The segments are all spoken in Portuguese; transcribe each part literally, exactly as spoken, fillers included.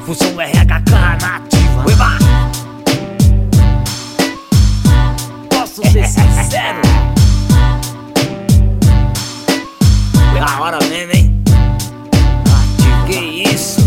Função R H K nativa. Ueba! Posso ser sincero? Da hora mesmo, hein? Que isso?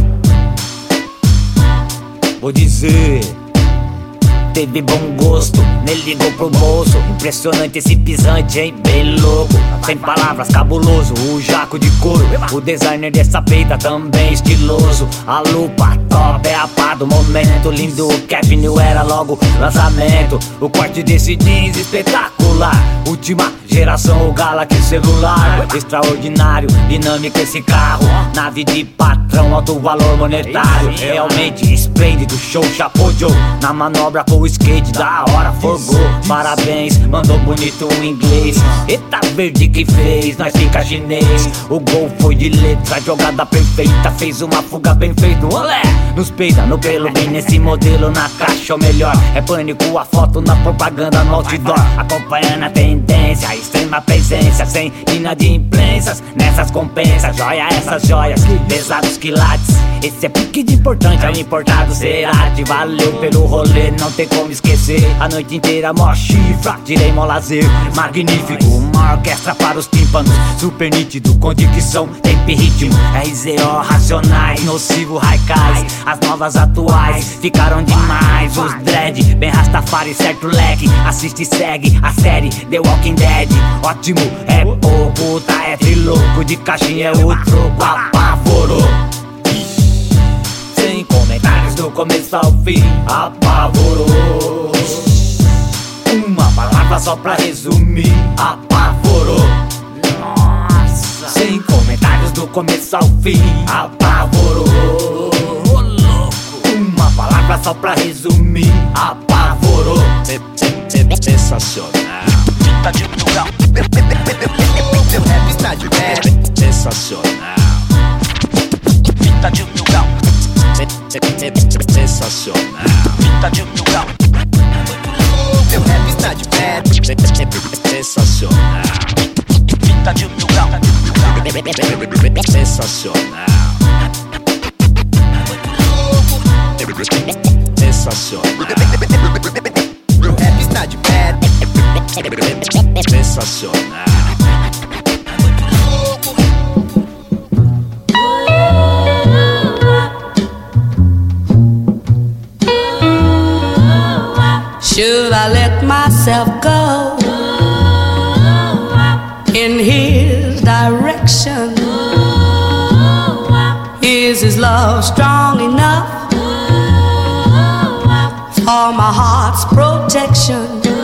Vou dizer, teve bom gosto, nem ligou pro bolso. Impressionante esse pisante, hein? Bem louco, sem palavras, cabuloso. O jaco de couro, o designer dessa peita também estiloso. A lupa top é a pá do momento. Lindo, o Kevin New era logo lançamento. O corte desse jeans espetacular. Última geração, o Galaxy celular. Extraordinário, dinâmico esse carro. Nave de patrão, alto valor monetário. Realmente esplêndido, show, chapou Joe. Na manobra com o skate, da hora, forgou. Parabéns, mandou bonito o inglês. Eita verde que fez, nós fica chinês. O gol foi de letra, jogada perfeita. Fez uma fuga bem feita, olé. Nos peida, no pelo, bem nesse modelo. Na caixa, o melhor é pânico. A foto na propaganda, no outdoor. Acompanhando a tendência, extrema presença. Sem inadimplências, nessas compensas. Joia essas joias, pesados quilates. Esse é pique de importante, é o importado Cerati. Valeu pelo rolê, não tem como esquecer. A noite inteira mó chifra, tirei mó lazer. Magnífico, uma orquestra para os tímpanos. Super nítido, com dicção, tempo e ritmo. R Z O, racionais, nocivo, raicais. As novas atuais ficaram demais. Os dread, bem Rastafari, certo leque. Assiste e segue a série The Walking Dead. Ótimo, é pouco, tá é trilouco. De caixinha é o troco, apavorou. Sem comentários do começo ao fim, apavorou. Uma palavra só pra resumir, apavorou. Nossa. Sem comentários do começo ao fim, apavorou. Uma palavra só pra resumir, apavorou. Sensacional. Fita de lugar. Meu rap está de pé. Sensacional. Fita de lugar. Sensacional. Fita de lugar. Meu rap está de pé. Sensacional. Fita de lugar. Sensacional. Sensacional. Meu rap está de pé. Sensacional. Should I let myself go in his direction? Is his love strong enough for my heart's protection?